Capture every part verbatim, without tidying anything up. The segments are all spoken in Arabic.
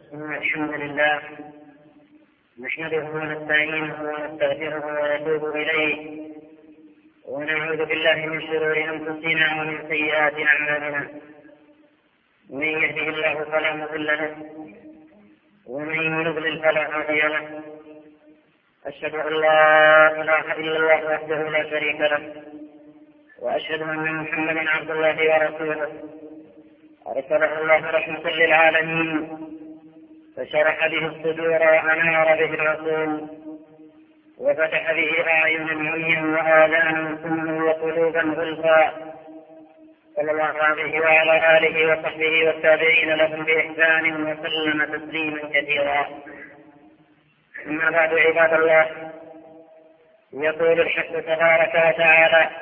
الحمد لله نحمده ونستعينه ونستغفره ونتوب إليه ونعوذ بالله من شرور أنفسنا ومن سيئات أعمالنا. من يهده الله فلا مضل له ومن يضلل فلا هادي له. أشهد أن لا إله إلا الله وحده لا شريك له وأشهد أن محمدا عبد الله ورسوله أرسله الله رحمة للعالمين فشرح به الصدور وأنار به العقول وفتح به أعينا عميا وآذانا سما وقلوبا غلفا، صلى الله عليه وعلى آله وصحبه والتابعين لهم بإحسان وسلم تسليما كثيرا. أما بعد عباد الله، يقول الحق تبارك وتعالى: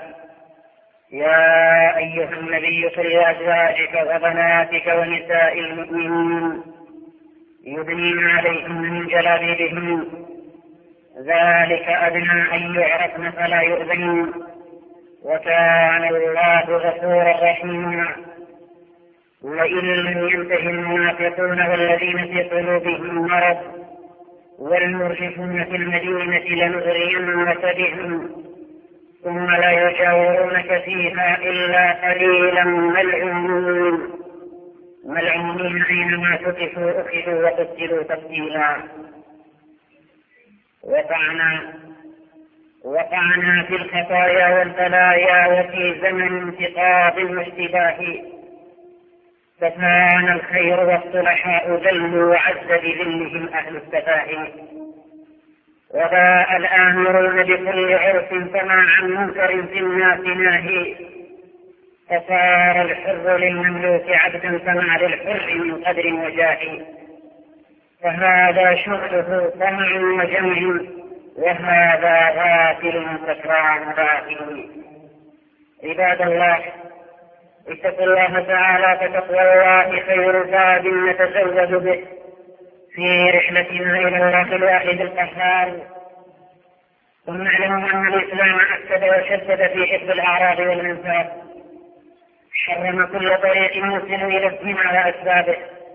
يا أيها النبي قل لأزواجك وبناتك ونساء المؤمنين يدنين عليهن من جلابيبهن ذلك أدنى أن يعرفن فلا يؤذين وكان الله غفورا رحيما. وإن لم ينته المنافقون والذين في قلوبهم مرض والمرجفون في المدينة لنغرينك بهم ثم لا يجاورونك فيها إلا قليلا ملعونين ملعونين أينما ثقفوا أخذوا وقتلوا تقتيلا. وقعنا وقعنا في الخطايا والبلايا وفي زمن انتقاض واشتباه، فكان الخير والصلحاء ذلوا وعز بذلهم أهل السفاه. وباء الآمرون بكل عرف فما عن منكر في الناس ناهي، فصار الحر للمملوك عبدا فما للحر من قدر وجاه. فهذا شغله طمع وجمع وهذا غافل سكران باطل. عباد الله، اتقوا الله تعالى، فتقوى الله خير زاد نتزود به في رحلتنا إلى الله الواحد القهار. ثم اعلموا أن الإسلام أكد وشدد في حفظ الأعراض والأنساب، حرم كل طريق يوصل إلى الزنا وأسبابه،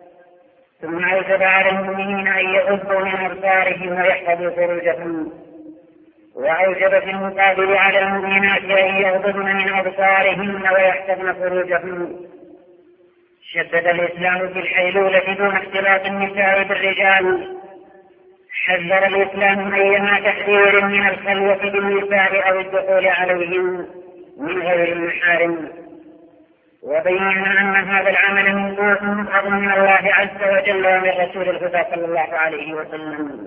ثم أوجب على المؤمنين أن يغضوا من أبصارهم ويحفظوا فروجهم، وأوجب في المقابل على المؤمنات أن يغضضن من أبصارهن ويحفظن فروجهن. شدد الإسلام في الحيلولة دون اختلاط النساء بالرجال. حذر الإسلام أيما تحذير من الخلوة بالنساء أو الدخول عليهم من غير المحارم، وبين أن هذا العمل منقوص من الله عز وجل ومن رسول الهدى صلى الله عليه وسلم.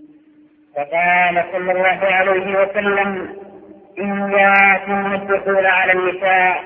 فقال صلى الله عليه وسلم: إياكم الدخول على النساء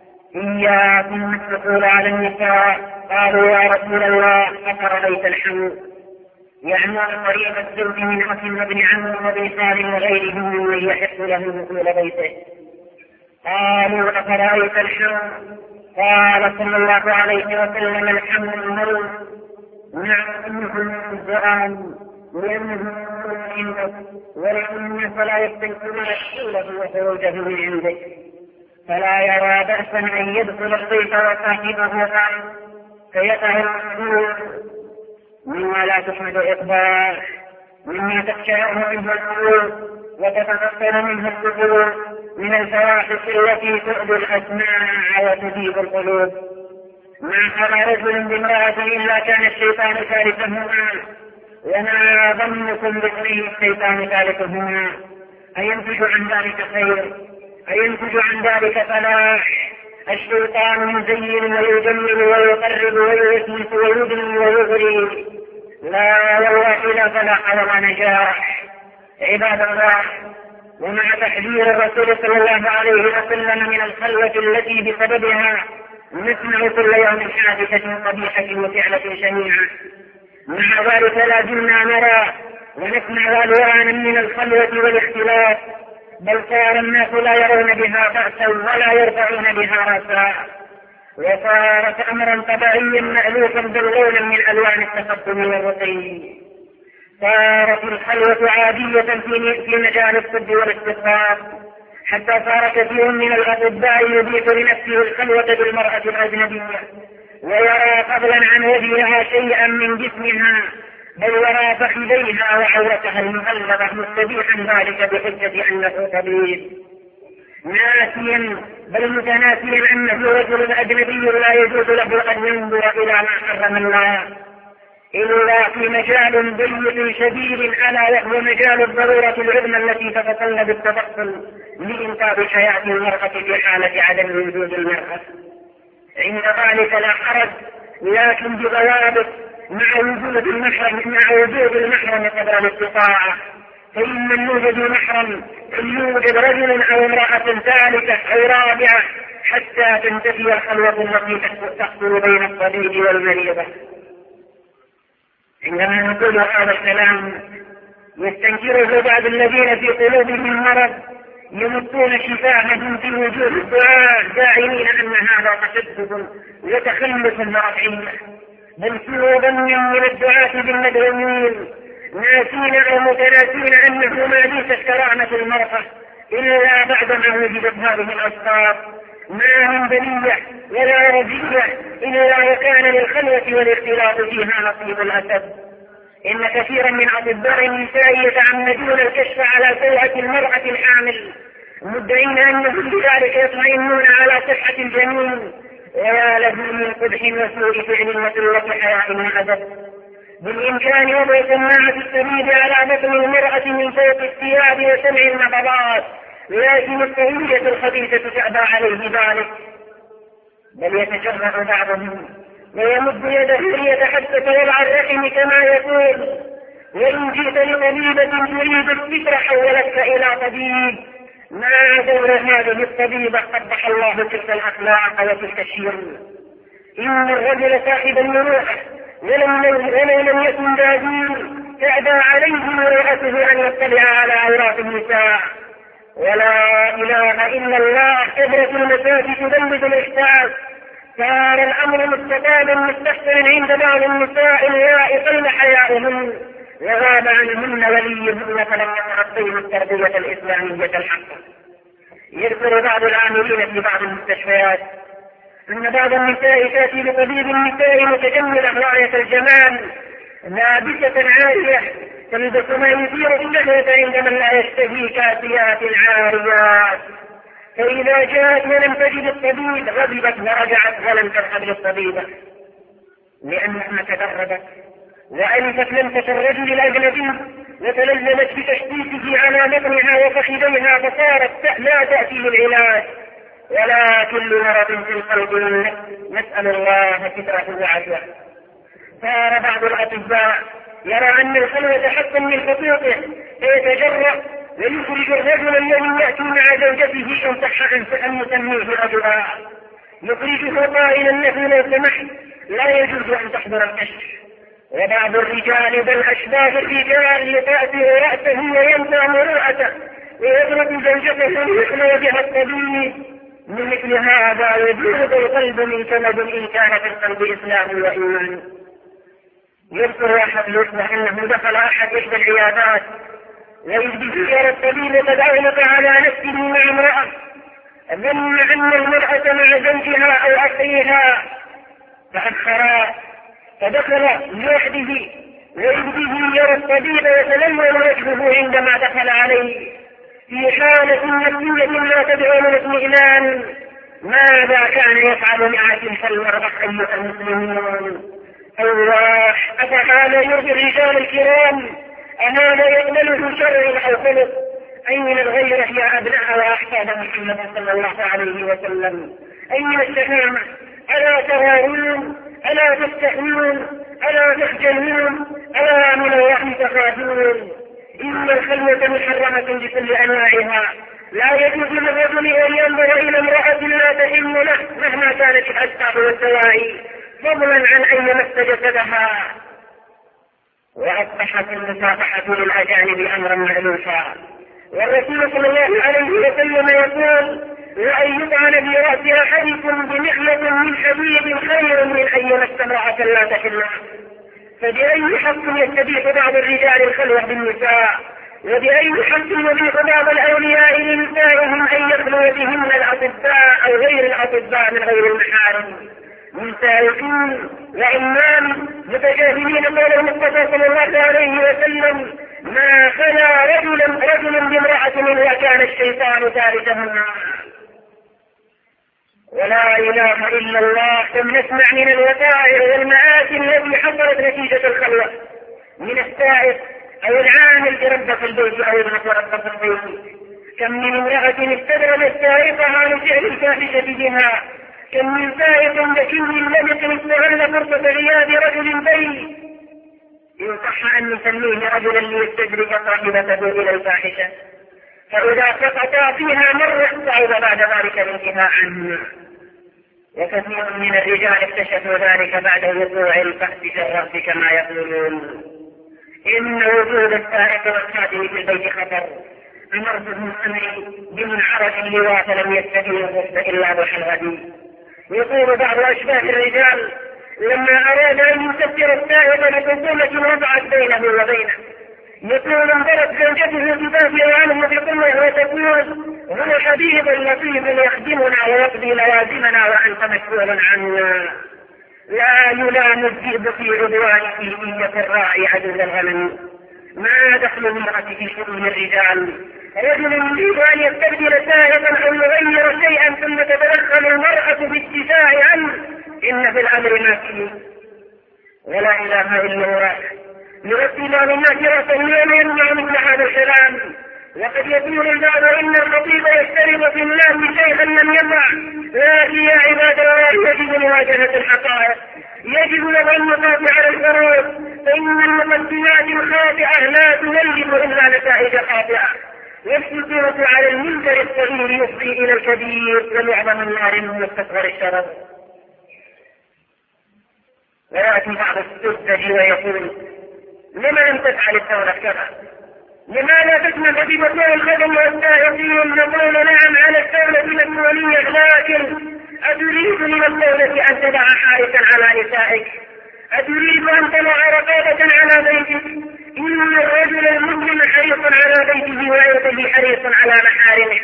إياكم الدخول على النساء قالوا يا رسول الله أفرأيت الحمو، يعني قريب الزوج من أخ وابن عم وابن خال وغيرهم ممن يحق له دخول بيته. قالوا أفرأيت الحمو؟ قال صلى الله عليه وسلم: الحمو الموت، نعم إنه من الزران لأنه عندك ولأن فلا يستنكرون دخوله وخروجه من عندك، فلا يرى بأسا أن يدخل الضيف وصاحبه قائم فيقع المسؤول مما لا تحمد إقبال، مما تخشاه منه القلوب وتتغفر منه الصدور من الفواحش التي تؤذي الأسماع وتذيب القلوب. ما خلا رجل بامرأة إلا كان الشيطان ثالثهما، وما ظنكم باثنين الشيطان ثالثهما. أينتج عن ذلك خير؟ أينتج عن ذلك فلاح؟ الشيطان يزين ويجمل ويقرب ويوسوس ويدني ويغري، لا والله لا فلاح ولا نجاح. عباد الله، ومع تحذير الرسول صلى الله عليه وسلم من الخلوة التي بسببها نسمع كل يوم حادثة قبيحة وفعلة شنيعة، مع ذلك لا زلنا نرى ونسمع ألوانا من الخلوة والاختلاف، بل صار الناس لا يرون بها بأسا ولا يرفعون بها رأسا، وصارت أمرا طبيعيا مألوفا باللون من ألوان التقدم والرقي. صارت الخلوة عادية في مجال الطب والاستقرار، حتى صار كثير من الأطباء يضيف لنفسه الخلوة بالمرأة الأجنبية ويرى فضلا عن وجهها شيئا من جسمها، بل يرى فخذيها وعورتها المغلظة مستبيحا ذلك بحجة أنه طبيب، ناسيا بل متناسيا أنه رجل أجنبي لا يجوز له أن ينظر إلى ما حرم الله إلا في مجال ضيق شديد، ألا وهو مجال الضرورة العظمى التي تتطلب التدخل لإنقاذ حياة المرأة في حالة عدم وجود المرأة. عند ذلك لا حرج، لكن بضوابط مع وجود المحرم مع وجود المحرم قدر الاستطاعة، فإن من يوجد محرم يوجد رجل أو امرأة ثالثة أو رابعة حتى تنتهي الخلوة التي تحصل بين الطبيب والمريضة. عندما نقول هذا الكلام يستنكره بعض الذين في قلوبهم مرض يمطون شفاههم في وجوه الدعاء زاعمين أن هذا تشدد وتخلف مرضعية، بل سوء ظن من الدعاة بالمدعوين ناسين أو متناسين أنه ما ليست كرامة المرأة إلا بعدما وجدت هذه الأسباب، ما من بلية ولا رجية إلا وكان للخلوة والاختلاط فيها نصيب الأسد. إن كثيرا من أطباء النساء يتعمدون الكشف على سوءة المرأة الحامل مدعين أنهم بذلك يطمئنون على صحة الجنين، ويا له من قبح وسوء فعل وقلة حياء وأدب. بالإمكان وضع سماعة السبيل على بطن المرأة من فوق الثياب وسمع النبضات، لكن الطويلة الخبيثة تأبى عليه ذلك، بل يتجرأ بعضهم ويمد يده ليتحدث وضع الرحم كما يقول، وإن جئت لطبيبة تريد الفكر حولتك إلى طبيب. ما دور هذه الطبيبة؟ قبح الله تلك الأخلاق وتلك الشيم. إن الرجل صاحب المروءة ولو لم يكن دادين تعدى عليه مروءته أن يطلع على عورات النساء. ولا إله إلا الله، كبرت المساجد تبلد الإحساس، صار الأمر مستقاما مستحسنا عند بعض النساء اللائي قل حياؤهن وغاب عنهن وليهن فلم يتعطين التربية الإسلامية الحقة. يذكر بعض العاملين في بعض المستشفيات أن بعض النساء تأتي لطبيب النساء متجملة غاية الجمال لابسة عارية تلبس ما يثير الشهوة عند من لا يشتهي، كاسيات عاريات، فإذا جاءت ولم تجد الطبيب غضبت ورجعت ولم تذهب للطبيبة لأنها تدربت وألفت لمسة الرجل الأجنبي وتلزمت بتشتيته على بطنها وفخذيها فصارت لا تأتي للعلاج، ولكن لمرض في القلب والنفس نسأل الله ستره وعافيته. صار بعض الأطباء يرى أن الخلوة حقا من خطوطه فيتجرأ ويخرج الرجل الذي يأتي مع زوجته إن صح أن يسميه رجلا، يخرجه قائلا له لو سمحت لا يجوز أن تحضر الكشف. وبعض الرجال بل أشباه الرجال يتأثر رأسه وينسى مروءته ويضرب زوجته ليخلو بها الطبيب. من مثل هذا يجوز القلب من كمد إن كان في القلب إسلام وإيمان. يذكر أحد الإخوة أنه دخل أحد إحدى العيادات ويجب يرى الطبيب قد أغلق على نفسه مع امرأة، ظن أن المرأة مع زوجها أو أخيها فأخرا، فدخل لوحده ويجب يرى الطبيب وتلون وجهه عندما دخل عليه في حالة نفسية لا تدعو للاطمئنان. ماذا كان يفعل مع تلك المرأة أيها المسلمون؟ الله، أفهذا يرضي الرجال الكرام؟ أهذا يقبله شرع أو خلق؟ أين الغيرة يا أبناء وأحفاد محمد صلى الله عليه وسلم؟ أين الشهامة؟ ألا ترون؟ ألا تستحيون؟ ألا تخجلون؟ ألا من الله تخافون؟ إن الخلوة محرمة بكل أنواعها، لا يجوز للرجل أن ينظر إلى امرأة لا تحل له مهما كانت الأسباب والدواعي، فضلا عن أن يمس جسدها. وأصبحت المسافحة للأجانب أمرا مألوفا، والرسول صلى الله عليه وسلم يقول: وأن يطعن برأس أحدكم بمخيط من حديد خير من أن يمس امرأة لا تحل له. فبأي حق يستبيح بعض الرجال الخلوة بالنساء؟ وبأي حق يبيح بعض الأولياء لنسائهم أن يخلو بهن الأطباء أو غير الأطباء من غير المحارم؟ من سائقين وعمال متجاهلين قول المصطفى صلى الله عليه وسلم: ما خلا رجلا رجل بامرأة إلا كان الشيطان ثالثهما. ولا إله إلا الله. كم نسمع من الوقائع والمآسي التي حصلت نتيجة الخلوة من السائق أو العامل بربة البيت أو ابنة ربة البيت. كم من امرأة استدرجت سائقها لفعل الفاحشة بها. كم من سائق ذكي لبق استغل فرصة غياب رجل بي. إن صح أن نسميه رجلا ليستدرج صاحبته إلى الفاحشة، فإذا سقطا فيها مرة صعب بعد ذلك الانتهاء عنه. وكثير من الرجال اكتشفوا ذلك بعد وقوع البحث في الرأس كما يقولون. إن وجود السائق والخادم في البيت خطر. أمرتهم أمري بمن عرج اللواء فلم يستطيع الرشد إلا ضحى الغدي. يقول بعض أشباه الرجال: لما أراد أن يسفر السائق لحكومة وضعت بينه وبينه، يقول: انظرت زوجته تدافع عنه بقوة وتقول: هو حبيب لطيف يخدمنا ويقضي لوازمنا وأنت مسؤول عنا. لا يلام الذئب في عدوانه إن يكن راعي عدو الغنم. ما دخل المرأة في شؤون الرجال؟ رجل يريد أن يستبدل سائقا أو يغير شيئا ثم تتدخل المرأة بالدفاع عنه. إن في الأمر ما فيه. ولا إله إلا الله. يرتب بعض الناس رأسا يوم يمنع مثل هذا الكلام. وقد يقول البعض: إن الخطيب يشترط في الناس شيئا لم يقع. لكن يا عباد الله، يجب مواجهة الحقائق. يجب له أن نقاطع على الحروف، فإن المقدمات الخاطئة لا تولد إلا نتائج خاطئة. والسكوت على المنكر الصغير يفضي إلى الكبير، ومعظم النار من مستصغر الشرر. ويأتي بعض السذج ويقول: لما لم تفعل الدولة كذا؟ لماذا تسمح بمطلوب الخدم والسائقين؟ نقول: نعم على الدولة مسؤولية، لكن أتريد من الدولة أن تضع حارسا على نسائك؟ أتريد أن تضع رقابة على بيتك؟ إن الرجل المسلم حريص على بيته وعيته حريص على محارمه.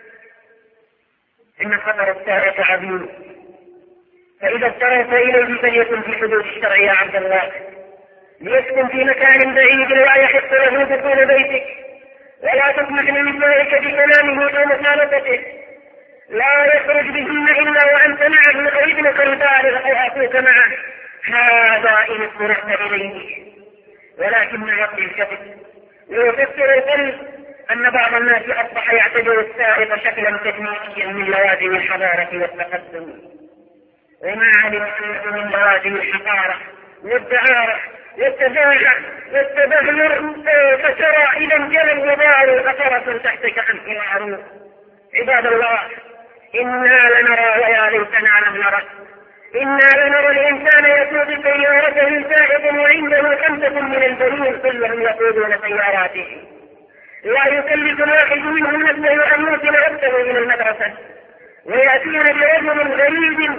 إن خطر السائق عظيم، فإذا اضطررت إليه فليكن في حدود الشرع يا عبد الله. ليسكن في مكان بعيد لا يحق له دخول بيتك، ولا تسمح لنسائك بكلامه أو مخالطته. لا يخرج بهن إلا وأنت معه أو ابنك البالغ أو أخوك معه. هذا إن اضطررت إليه. ولكن يقضي الكذب ويفسر القلب أن بعض الناس أصبح يعتبر السائق شكلا تجميليا من لوازم الحضارة والتقدم، وما علم أنه من لوازم الحقارة والدعارة والتزاحة والتبهر. فترى إذا انجلى الغبار خطرة تحتك أنت معروف. عباد الله، إنا لنرى ويا ليتنا لم نرى. إنا لنرى الإنسان يسوق سيارته سائق وعنده خمسة من البنين كلهم يقودون سياراتهم. لا يكلف الواحد منهم نفسه أن يوصل نفسه إلى المدرسة، ويأتون برجل غريب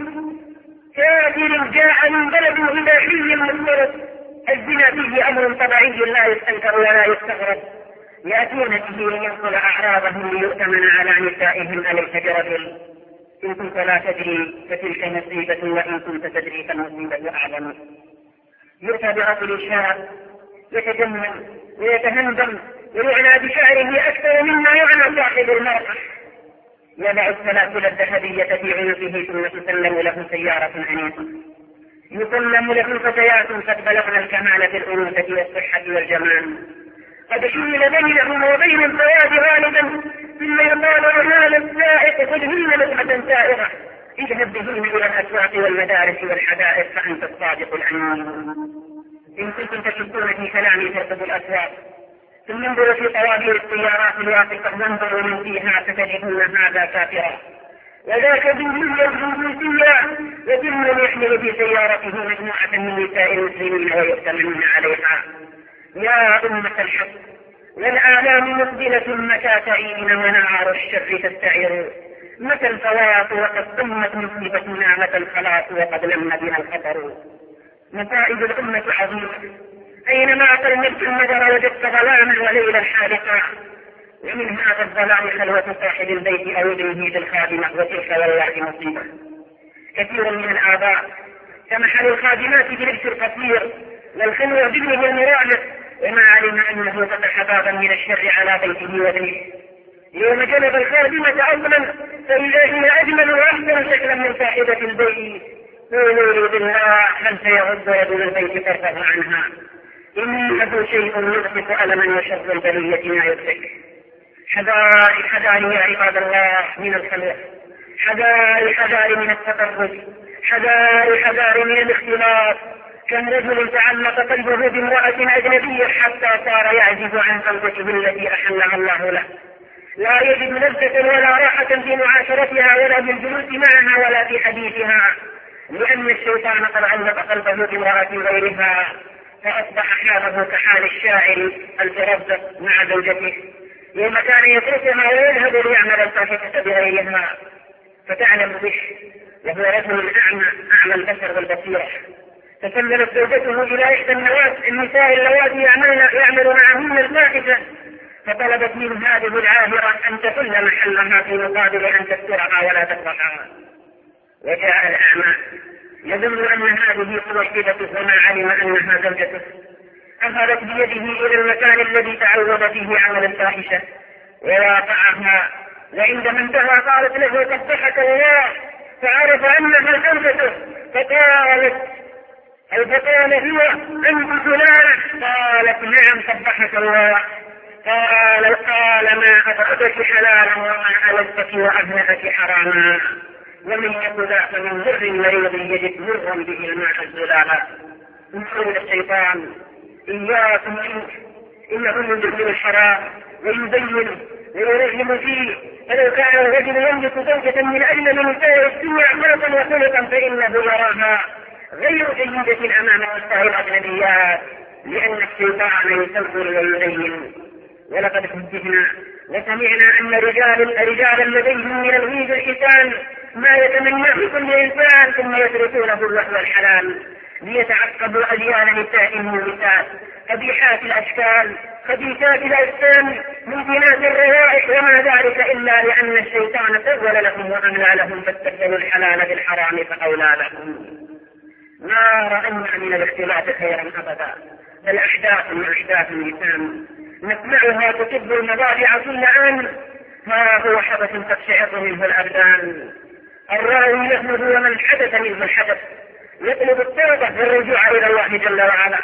كافر جاء من بلد إباحي مختلط. الزنا فيه أمر طبيعي لا يستنكر ولا يستغرب. يأتون به لينقل أعراضهم ليؤتمن على نسائهم أليس برجل؟ إن كنت لا تدري فتلك مصيبة، وإن كنت تدري فالمصيبة أعظم. يؤتى برجل شاب يتجمل ويتهندم ويعنى بشعره أكثر مما يعنى صاحب المرأة. يضع السلاسل الذهبية في عنقه ثم تسلم له سيارة أنيقة. يسلم له فتيات قد بلغن الكمال في الأنوثة والصحة والجمال، قد شمل بينهم وبين الزواج غالبا، ثم يقال لهذا السائق: خذهن لقمة سائغة، اذهب بهن إلى الأسواق والمدارس والحدائق فأنت الصادق الأمين. إن كنتم تشكون في كلامي فارتدوا الأسواق، ثم انظروا في طوابير السيارات الواقفة وانظروا من فيها فتجدون هذا كافرا وذاك ذنبيا جنسيا، وكل يحمل في سيارته مجموعة من نساء المسلمين ويؤتمنون عليها. يا أمة الحق، والآلام مقبلة متى تعين ونار الشر تستعر. متى الفواط وقد ضمت مصيبتنا، متى الخلاص وقد لم بنا الخطر. مصائب الأمة عظيمة، أينما قلبت النظر وجدت ظلاما وليلا حالقا. ومن هذا الظلام خلوة صاحب البيت أو ابنه بالخادمة، وتلك والله مصيبة. كثير من الآباء سمح للخادمات بلبس القصير والخلوة بابنه المراهق وما علم أنه فتح بابا من الشر على بيته وابنه. يوم جلب الخادمة أولا فإذا هي أجمل وأحسن شكلا من صاحبة البيت. قولوا لي بالله من سيغض يد البيت طرفه عنها؟ إنه شيء يغفق ألما وشر البلية ما يدرك. حذاري حذاري يا عباد الله من الخلوة، حذاري حذاري من التفرج، حذاري حذاري من الاختلاط. كم رجل تعلق قلبه بامرأة أجنبية حتى صار يعجز عن زوجته التي أحلها الله له، لا يجد لذة ولا راحة في معاشرتها ولا بالجلوس معها ولا في حديثها، لأن الشيطان قد علق قلبه بامرأة غيرها، فأصبح حاله كحال الشاعر الفرزدق مع زوجته يوم كان يتركها ويذهب ليعمل الفاحشة بغيرها. فتعلم به وهو رجل أعمى أعمى البصر والبصيرة، تسللت زوجته إلى إحدى النساء اللواتي يعمل معهن الفاحشة، فطلبت من هذه العاهرة أن تحل محلها في مقابل أن تسترها ولا تفضحها. وجاء الأعمى يظن أن هذه موحدته وما علم أنها زوجته، أخذت بيده إلى المكان الذي تعود فيه عمل الفاحشة وواقعها، وعندما انتهى قالت له قبحك الله، فعرف أنها زوجته فقالت أو فقال هو أنت فلان؟ قالت نعم قبحك الله. قال قال ما أطعتك حلالا وما ألذتك وأهلكك حراما، ومن يقول فمن مر مريض يجد مرا به الماء الزلالا. من قول الشيطان إياكم منه إنه يدخل الحرام ويبين ويرغم فيه، فلو كان الرجل يملك زوجة من أجل من نساء الدنيا عمرة وخلقا فإنه يراها غير جيدة أمام نساء الأجنبيات، لأن الشيطان يسول ويزين. ولقد حدثنا وسمعنا أن رجال رجالا لديهم من الغيظ الحسان ما يتمناه كل إنسان ثم يتركونه الوحي الحلال ليتعقبوا أجيال نسائهم النساء قبيحات الأشكال خبيثات الأجسام منتنات الروائح، وما ذلك إلا لأن الشيطان سول لهم وأملى لهم فاستبدلوا الحلال بالحرام فأولى لهم. ما رأينا من الاختلاف خيرا أبدا، بل أحداث من أحداث اللسان نسمعها تكب المضاجع كل آن. ها هو حدث تقشعر منه الأبدان، الراوي له هو من حدث منه الحدث، يطلب التوبة والرجوع إلى الله جل وعلا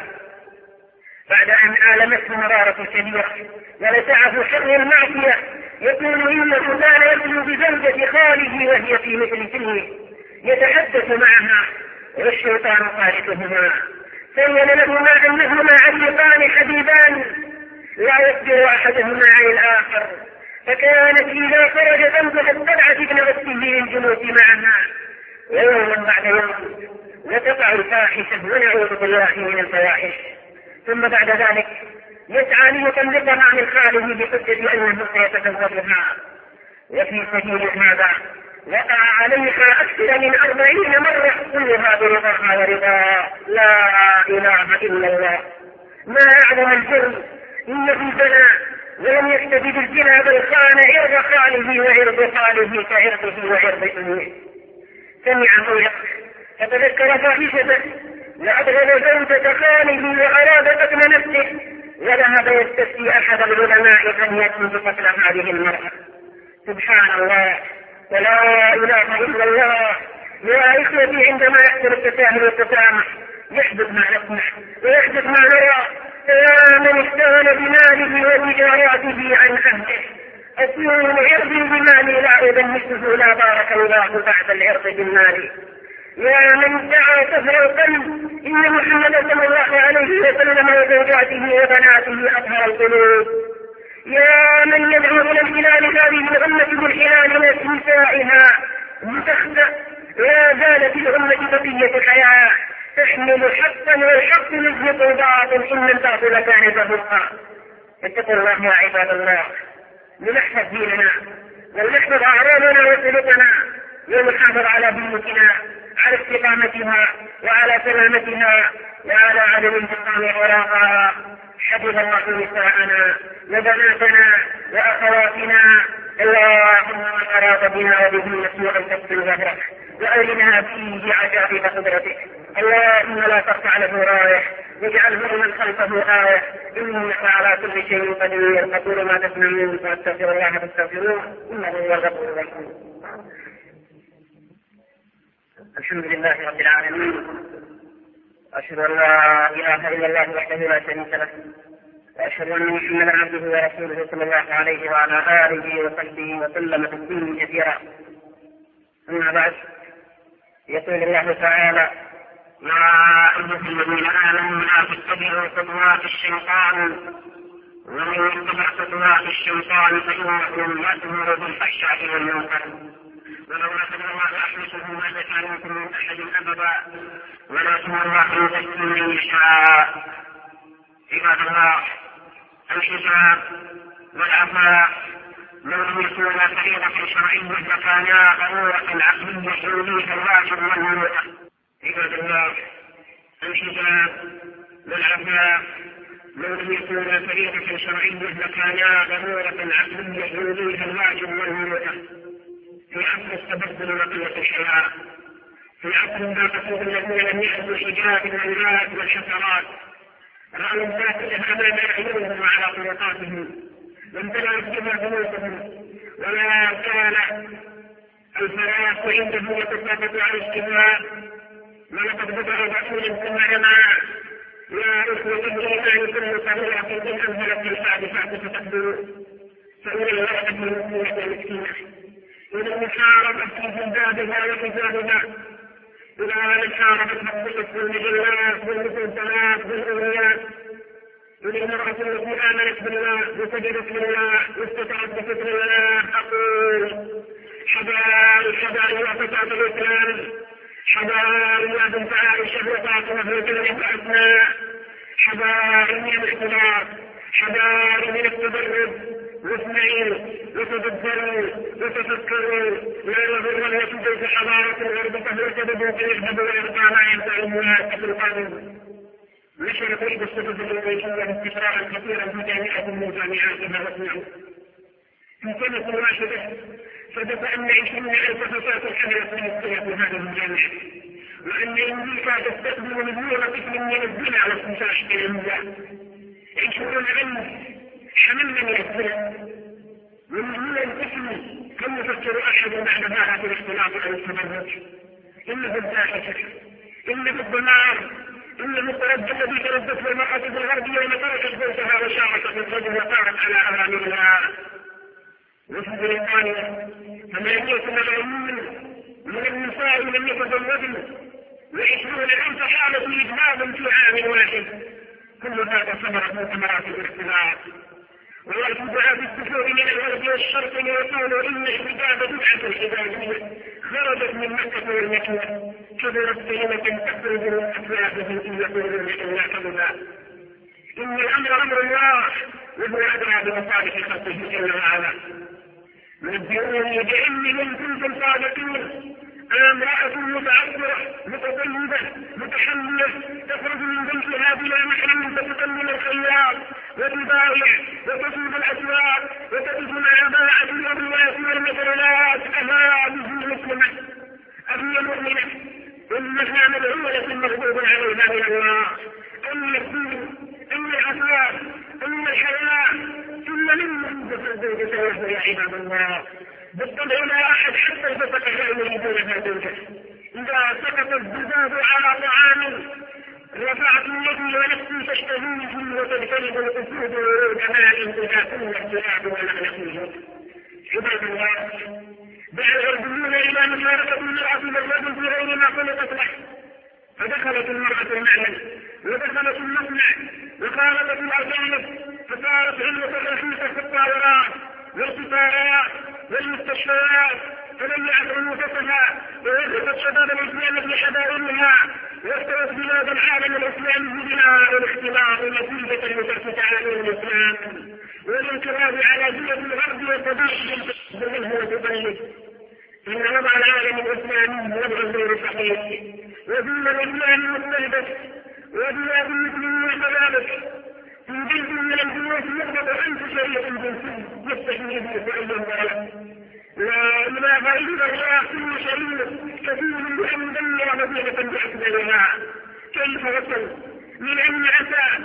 بعد أن آلمته مرارة كبيرة ولسعه شر المعصية. يقول إنه كان يخلو بزوجة خاله وهي في مثل سنه يتحدث معها والشيطان ثالثهما، سين لهما أنهما عشيقان حبيبان لا يصبر أحدهما عن الآخر، فكانت إذا خرج زوجها اتبعت ابن أخته للجلوس معها ويوما بعد يوم وتقع الفاحشة ونعوذ بالله من الفواحش. ثم بعد ذلك يسعى ليطلقها من خاله بحجة أنه سيتزوجها، وفي سبيل هذا وقع عليها أكثر من أربعين مرة كلها برضاها ورضا. لا إله إلا الله، ما أعظم الجرم، إنه زنا ولم يكتفي بالزنا بل خان عرض خاله وعرض خاله كعرضه وعرض أمه. سمع موعظة فتذكر فاحشته وأبغض زوجة خاله وأراد قتل نفسه، وذهب يستفتي أحد العلماء أن يكون قتل هذه المرأة. سبحان الله ولا إله إلا الله. يا إخوتي عندما يحصل التساهل والتسامح يحدث ما نسمع ويحدث ما نرى. يا من استغنى بماله وتجاراته عن أهله، أسير عرضي بمالي لا أدنسه لا بارك الله بعد العرض بالمال. يا من دعا سفر القلب إن محمد صلى الله عليه وسلم وزوجاته وبناته أطهر القلوب. يا من يدعو إلى الحلال هذه الأمة بالحلال نسائها متخذة، لا زالت الأمة بقية الحياة تحمل حقا والحق يزهق الباطل إن الباطل كان زهوقا. اتقوا الله يا عباد الله، لنحفظ ديننا ولنحفظ أعراضنا وسلوكنا ولنحافظ على بيوتنا على استقامتها وعلى سلامتها وعلى عدم انتقام عراقها. حفظ الله نساءنا وبناتنا وأخواتنا. اللهم من أراد بنا وبهن سوءا فاقتل ظهره وأرنا فيه عجائب قدرتك. اللهم لا ترفع له راية واجعله من خلفه آية إنك على كل شيء قدير. أقول ما تسمعون وأستغفر الله فاستغفروه إنه هو الغفور الرحيم. الحمد لله رب العالمين، أشهد أن لا إله إلا الله وحده لا شريك له، وأشهد أن محمدا عبده ورسوله صلى الله عليه وعلى آله وصحبه وسلم تسليما كثيرا. أما بعد، يقول الله تعالى: يا أيها الذين آمنوا لا تتبعوا خطوات الشيطان ومن يتبع خطوات الشيطان فإنه يأمر بالفحشاء والمنكر ولولا فضل الله رحمته ما زكى منكم من أحد أبدا ولكن الله يزكي من يشاء. عباد الله، الحجاب والعفاف لو لم يكونا فريضة شرعية لكانا ضرورة عقلية يوليها الواجب والمروءة. عباد الله، الحجاب والعفاف لو لم يكونا فريضة شرعية لكانا ضرورة عقلية يوليها الواجب والمروءة. في عصر التبدل وقلة الحياة، في عصر لا تكون الذين لم يأخذوا الحجاب من الولاد والحشرات رأوا الناس أمام أعينهم وعلى طرقاتهم وامتلأت بها بيوتهم، ولا كان الفراش عنده يتساقط على الاشتهاء. ولقد بدأ رسول ثم رمى: يا إخوة الإيمان كل صغيرة إن أنزلت الحادثات فتقبلوا فإن المرأة المسلمة المسكينة إلى المحاربة في جلدابها وحجابها، إلى المحاربة بالصدق والمجلات والمسلسلات والأوليات، إلى المرأة التي آمنت بالله وسجدت لله واستطاعت بفكر الله. أقول: حبائل حبائل يا فتاة الإسلام، حبائل يا بنت عائشة وفاطمة وزينب وأسماء، حبائل من الاختلاف، حبائل من التدرج، واسمعوا وتدبروا وتفكروا. لا يغرنكم في حضارة الغرب فهو سبب في الذهب ويرضى ما ينفع الناس في القانون. نشر قيد السبب الأمريكية استشراء كثيرا في جامعة من جامعاتها. واسمعوا: في سنة واحدة ثبت أن عشرين ألف فتاة حملت من السنة هذه الجامعة، وأن أمريكا تستقبل مليون طفل من الزنا واستنشاق الأموال. عشرون ألف حملنا من الزنا ومليون طفل. كم يفكر أحد بعد ذلك في الاختلاط أو التبرج؟ إنه الفاحشة، إنه الدمار، إنه التردد الذي تردت المرأة في الغرب يوم تركت بيتها وشاركت في الرجل وقامت على أمام الله. وفي بريطانيا ثمانية ملايين من النساء لم يتزوجن، وعشرون ألف حالة إجهاض في عام واحد. كل هذا ثمرة من ثمرات الاختلاط. ويجب على الدخول من الغرب والشرق ليقولوا إن الحجاب بدعة حجابية خرجت من مكة والمدينة، كبرت كلمة تخرج من أفواههم إن يقولون إلا كذبا. إن الأمر أمر الله وهو أدرى بمصالح خلقه جل وعلا. نبئوني بعلم إن كنتم صادقين. امرأة متعذرة متطيبة متحملة تخرج من بيتها بلا محرم فتكلم الخياط وتبايع وتسوق الأسواق وتقف مع باعة الأبيات والمجرلات. أهذه مسلمة أهي مؤمنة إنها مدعوة مغضوب عليها من الله. أن الدين أن العفاف أن الحياة إن من يريد فسوف يا عباد الله. بالطبع لا أحد حتى الفسق لا يريدونها زوجة. إذا سقط الزباب على طعام رفعت يدي ونفسي تشتهيه وتجتنب الأسود جمال إذا كنا الكلاب ونحن فيه. عباد الله، دعا الغربيون إلى مشاركة المرأة بالرجل في غير ما خلقت له، فدخلت المرأة المعمل ودخلت المصنع وخالطت الأجانب، فصارت علة الرخيصة في الطائرات والقطارات والمستشفيات، تمنعت عنوفتها ووقفت شباب الإسلام في حضارها، واستوت بلاد العالم الإسلامي بناء الاختلاط نتيجة لترك تعاليم الإسلام والانقلاب على دولة الغرب والتدخل منه وتضيق. إن وضع العالم الإسلامي وضع غير صحيح الضعيف ودين الإسلام مستهدف وبلاد المسلمين كذلك في جلد من البيوت يقبض ألف شريط جنسي يستحيل به أي ضرر. لا إله إلا الله كل شريط كثير بأن دمر مدينة بأكبرها. كيف وصل من أين أتى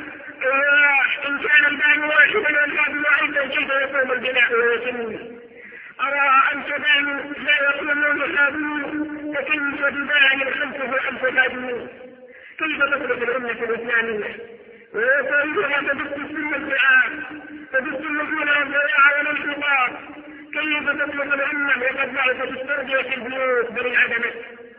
إن كان البان واحدا والباب واحدا كيف يقوم البناء ويتم؟ أرى أن تبان لا يقومون حاضرون فكيف تبان خلفه ألف حاضرون؟ كيف تطلق الأمة الإسلامية ويصيرها تدس السنة الدعاء تدس النزول والضياع والانحطاط؟ كيف تطلق الأمة وقد ضعفت التربية في البيوت بل انعدمت؟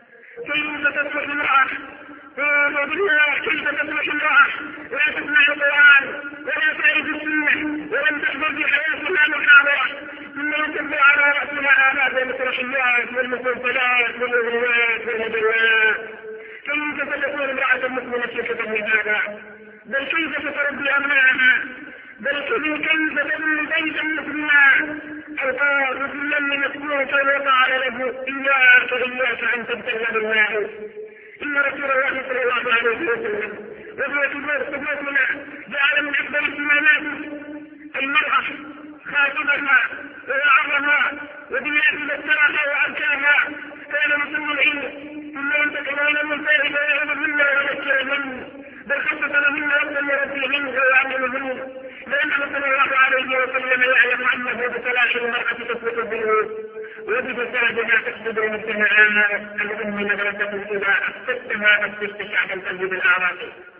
كيف تطلق المرأة قولوا بالله كيف تطلق المرأة لا تسمع القرآن ولا تعرف السنة ولم تحضر في حياتها محاضرة ثم ينتبه على رأسها آلاف المسرحيات والمسلسلات والأغنيات والمجلات؟ كيف ستكون امرأة مسلمة في هذا؟ بل كيف ستربي أبنائها؟ بل كيف تبني بيتا مسلما؟ القاضي في اليم مسكوتا وقال له إياك إياك أن تبتغى بالله. إن رسول الله صلى الله عليه وسلم وهو قدوتنا جعل من أكبر اهتمامات المرأة خاطبها ووعظها وبالله ذكرها وأذكرها. كان مسلم العلم ثم ينتقلون المنفعل ويعظهن ويذكرهن بل خصص لهن وقتا يربيهن ويعلمهن لأنه صلى الله عليه وسلم يعلم أنه بصلاح المرأة تثبت البيوت وبفسادها تسجد المجتمعات. الأم مدرسة إذا أسستها أسست شعبا تجد الأعراض.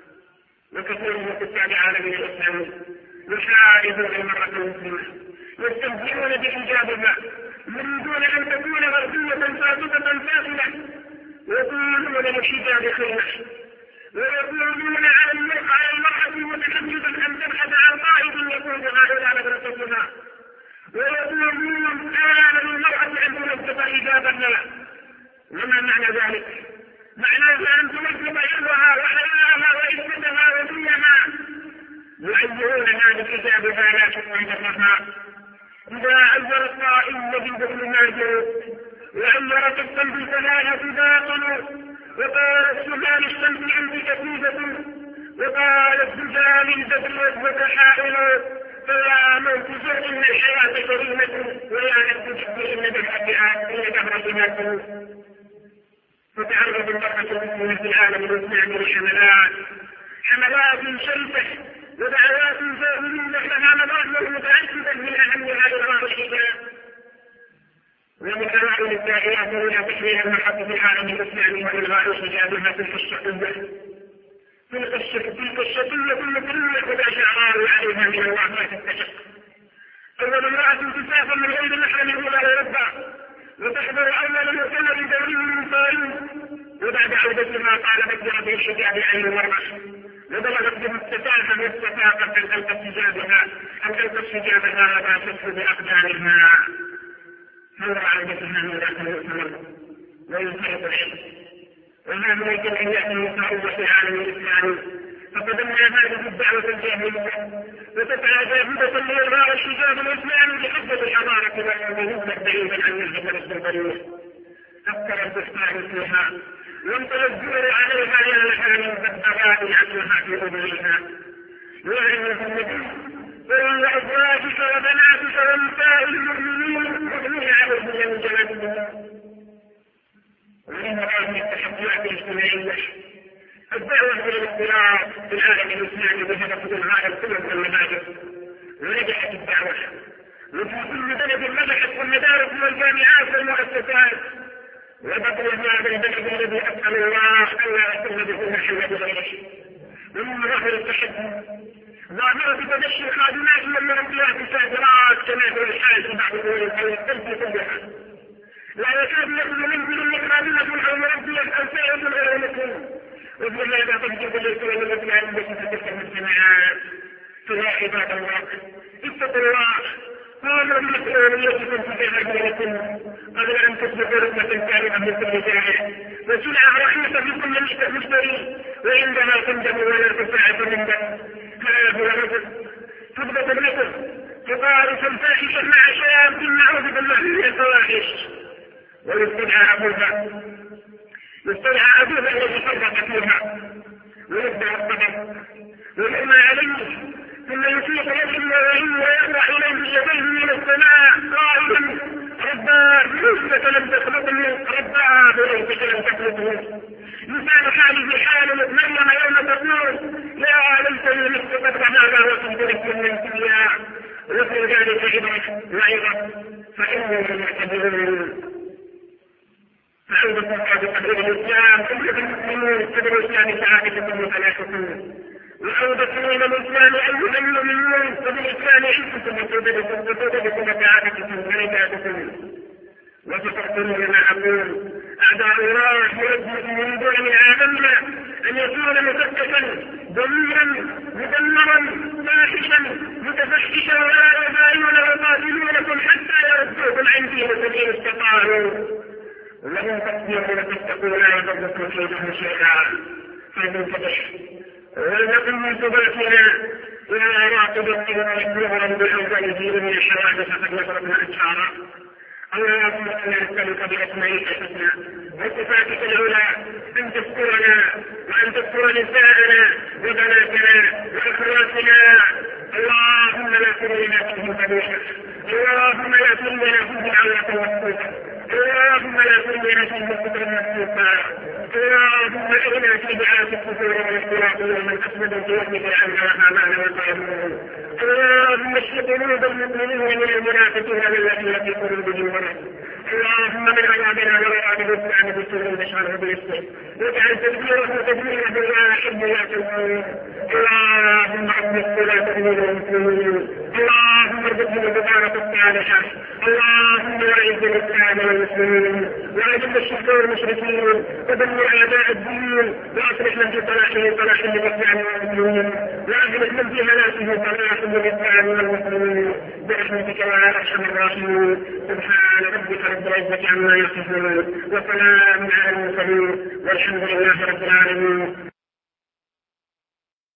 وكثير من كتاب عالم الإسلام يحاربون المرأة المسلمة يستهزئون بحجابها يريدون أن تكون غربية ساقطة فاصلة يقولون للحجاب خير ويقولون على المرأة متحجبا أن تبحث عن قائد يقودها إلى مدرستها ويقولون آن للمرأة أن تنظف حجابها. وما معنى ذلك؟ معناه أن تنظف عرضها وحياها وعزتها ودينها يعيرونها بحجابها لا تنظفها. إذا عير القائل الذي دخل ناجر وعير كفا بالفلاحة باطل وقال السجال الشمس أنت كثيفة وقال السجال البدر وجهك حائل. فيا موت زر إن الحياة كريمة ويا نفس جد إن بالحق إن دهر إناث. فتعرض المرأة المسلمة في العالم الإسلامي لحملات حملات شرسة ودعوات جاهلية لها مظاهر متعددة من أهمها إظهار الحجاب. ومن أوائل الداعيات إلى تحرير المرأة في العالم الإسلامي وإلغاء حجابها تلك الشقية تلك الشقية المكرمة ولا شعراوي عليها من الله ما تستشق. أول امرأة تسافر من غير محرم إلى أوروبا وتحضر أول مؤتمر دولي من باريس وبعد عودتها طالبت برفع الحجاب عن المرأة وبلغت به التفاهة والتفاقة أن تلقت حجابها أن تلقت حجابها وباشته بأقدامها. فور عودتها من ذاك المؤتمر وينفرط العلم وما ممكن أن يأتي المتعوض في العالم الإسلامي فقدمنا هذه الدعوة الجاهلية وتسعى جاهدة لإلغاء الحجاب الإسلامي بحجة الحضارة والمهمة بعيدا عن الهجرة الجبرية. أكثر البستان فيها وانطلق الزور عليها يا لها من بدغاء عقلها في أذنها. يعلم النبي قل لأزواجك وبناتك ونساء المؤمنين يغنين عليهن من جلالهن. ومن هذه التحديات الاجتماعية الدعوة إلى الاختلاط في العالم الإسلامي بهدف إلغاء القيم والمبادئ. ونجحت الدعوة وفي كل بلد نجحت المدارس والجامعات والمؤسسات. وبقي هذا البلد الذي أسأل الله ألا يكون به محل بغيره. ومن ظاهر التحدي ظاهرة تدشي الخادمات والمربيات الكافرات كما هو الحال في بعض دول الخليج كلها. لا يكاد يخرج منزل خادمة أو مربية أو سائد غير مسلم. وفي هذا تجد الإسلام التي عندك في تلك المجتمعات. فيا عباد الله اتقوا الله قاموا بمسؤوليتكم تجاه دينكم قبل أن تصبحوا ركبة كاملة من كل جائع وسلعة رخيصة في كل مشتري وعندما تندم ولا تساعد من دم. هذا هو الرجل تضبط الرجل تقارف الفاحشة مع شاب نعوذ بالله من الفواحش ويستدعى أبوها يستدعى أبوه الذي فرق فيها ويبدأ الصبر ويرمى عليه ثم يفيق يده ويرفع إليه يديه من السماء قائلا رباه ليتك لم تخلقني رباه ليتك لم تخلقني. لسان حاله حال مريم يوم تقول يا ليتني مت قبل هذا وكنت لكم من سيئا وفي ذلك عبرة وعظة فإنهم المعتبرون. فعندكم قد الإسلام كل المسلمون قدر الإسلام سعادتكم وفلاحكم وأوضتوا إلى الإسلام أيها المؤمنون فبالإسلام عزكم وسعادتكم وسعادتكم ونجاتكم. وتفكرون ما أقول أعداء الله يرجو من دون عالمنا أن يكون مفتشا ضميرا مدمرا فاحشا متفحشا ولا يزالون يقاتلونكم حتى يردوكم عن دينكم إن استطاعوا ومن تصديقوا وتتقوا لا يضركم كيدهم شيئا فلننتبه ولنكن من ثباتنا إلى راقب الطبع يبلغا بأوزانه من الحوادث قد نصرتنا أشعارا. اللهم إنا نسألك بأسمائك الحسنى وصفاتك العلى أن تذكرنا وأن تذكر نساءنا وبناتنا وأخواتنا. اللهم لا ترنا فيهم فضيحة، اللهم لا ترنا فيهم عورة مكتوبة، اللهم لا ترنا فيهم سترا مكتوبا، اللهم إنا في دعاء الكفور والاختلاط ومن أسود في وجهك عنك وحامانا والقائمون. اللهم اشف قلوب المؤمنين من المنافقين الذين في قلوبهم مرض. اللهم من عذابنا ولا عذاب الإسلام بالسوء بشره بالإسلام واجعل تدبيره تدميرا بما يحب يا سلطان. اللهم أصلح ولا تهمل المسلمين، اللهم ارزقهم البطانة الصالحة، اللهم اعز الإسلام والمسلمين وأذل الشرك والمشركين ودمر أعداء الدين وأصلح من في صلاحه صلاح للإسلام والمسلمين وأصلح من في هلاكه صلاح للإسلام والمسلمين برحمتك يا أرحم الراحمين. سبحان ربك رب العزة عما يصفون وسلام على المرسلين والحمد لله رب العالمين.